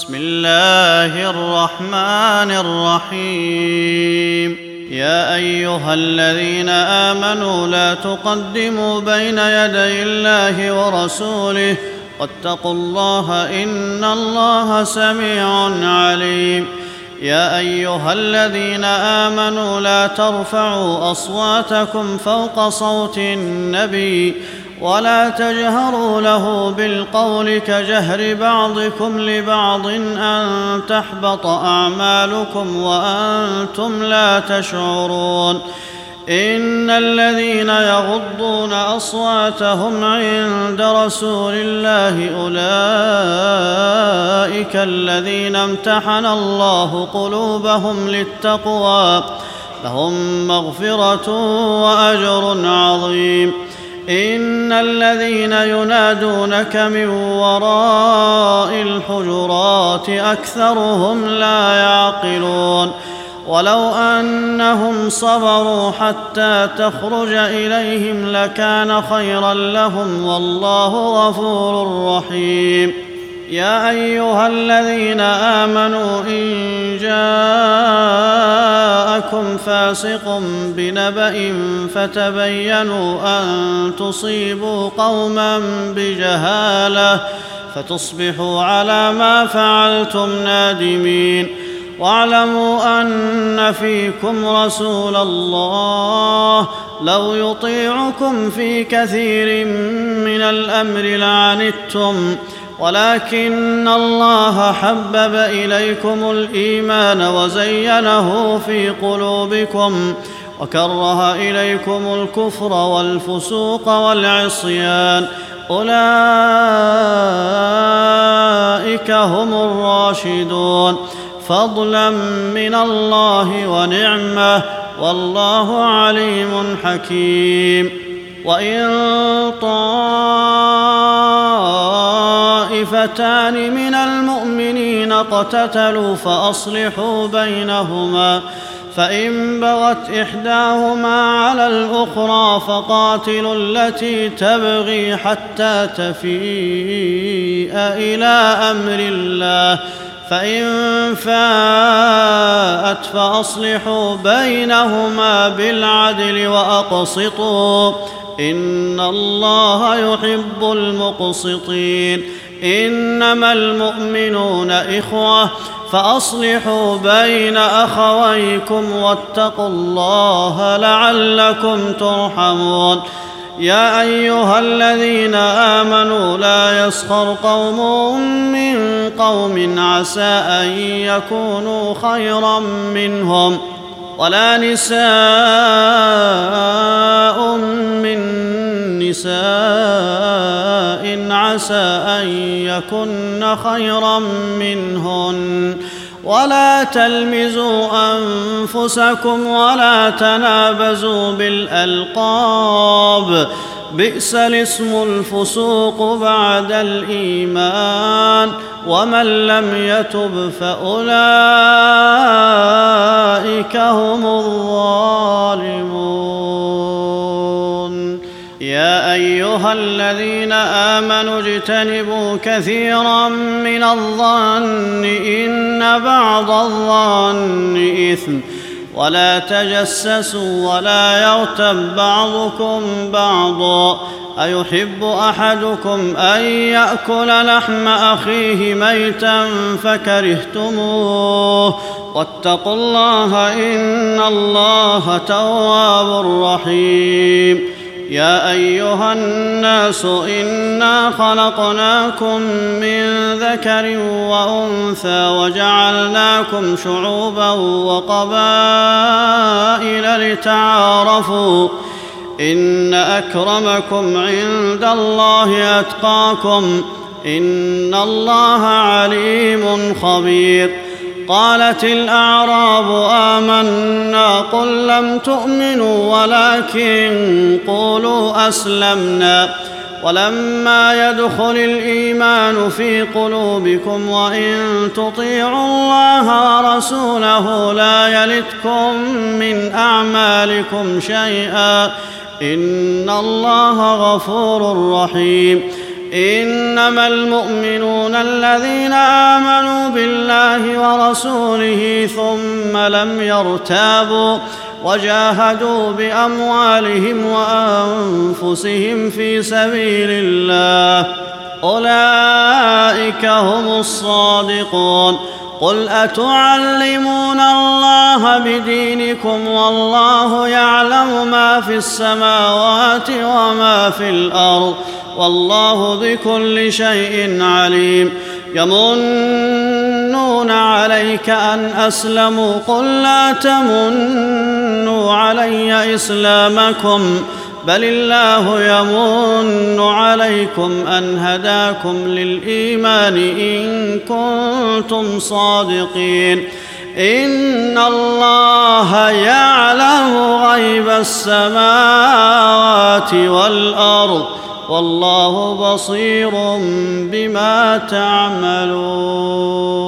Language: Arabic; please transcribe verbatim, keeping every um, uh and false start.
بسم الله الرحمن الرحيم يا أيها الذين آمنوا لا تقدموا بين يدي الله ورسوله واتقوا الله إن الله سميع عليم يا أيها الذين آمنوا لا ترفعوا أصواتكم فوق صوت النبي ولا تجهروا له بالقول كجهر بعضكم لبعض أن تحبط أعمالكم وأنتم لا تشعرون إن الذين يغضون أصواتهم عند رسول الله أولئك الذين امتحن الله قلوبهم للتقوى لهم مغفرة وأجر عظيم إن الذين ينادونك من وراء الحجرات أكثرهم لا يعقلون ولو أنهم صبروا حتى تخرج إليهم لكان خيرا لهم والله غفور رحيم يا أيها الذين آمنوا إن جاءكم فاسق بنبأ فتبينوا أن تصيبوا قوما بجهالة فتصبحوا على ما فعلتم نادمين واعلموا أن فيكم رسول الله لو يطيعكم في كثير من الأمر لعنتم ولكن الله حبب إليكم الإيمان وزينه في قلوبكم وكره إليكم الكفر والفسوق والعصيان أولئك هم الراشدون فضلا من الله ونعمة والله عليم حكيم وإن طائفتان من المؤمنين اقتتلوا فأصلحوا بينهما فإن بغت إحداهما على الأخرى فقاتلوا التي تبغي حتى تفيء إلى أمر الله فإن فاءت فأصلحوا بينهما بالعدل وأقسطوا إن الله يحب المقسطين إنما المؤمنون إخوة فأصلحوا بين أخويكم واتقوا الله لعلكم ترحمون يا أيها الذين آمنوا لا يسخر قوم من قوم عسى أن يكونوا خيرا منهم ولا نساء من نساء عسى أن يكن خيرا منهن ولا تلمزوا أنفسكم ولا تنابزوا بالألقاب بئس الاسم الفسوق بعد الإيمان ومن لم يتب فأولئك هم الظالمون يا أيها الذين آمنوا اجتنبوا كثيرا من الظن إن بعض الظن إثم ولا تجسسوا ولا يغتب بعضكم بعضا أيحب أحدكم أن يأكل لحم أخيه ميتا فكرهتموه واتقوا الله إن الله تواب رحيم يا أيها الناس إنا خلقناكم من ذكر وأنثى وجعلناكم شعوبا وقبائل لتعارفوا إن أكرمكم عند الله أتقاكم إن الله عليم خبير قالت الأعراب آمنا قل لم تؤمنوا ولكن قولوا أسلمنا ولما يدخل الإيمان في قلوبكم وإن تطيعوا الله ورسوله لا يلتكم من أعمالكم شيئا إن الله غفور رحيم إنما المؤمنون الذين آمنوا ورسوله ثم لم يرتابوا وجاهدوا بأموالهم وأنفسهم في سبيل الله أولئك هم الصادقون. قل أتعلمون الله بدينكم والله يعلم ما في السماوات وما في الأرض والله بكل شيء عليم. يمنون عليك أن أسلموا قل لا تمنوا علي إسلامكم بل الله يمن عليكم أن هداكم للإيمان إن كنتم صادقين. إن الله يعلم غيب السماوات والأرض والله بصير بما تعملون.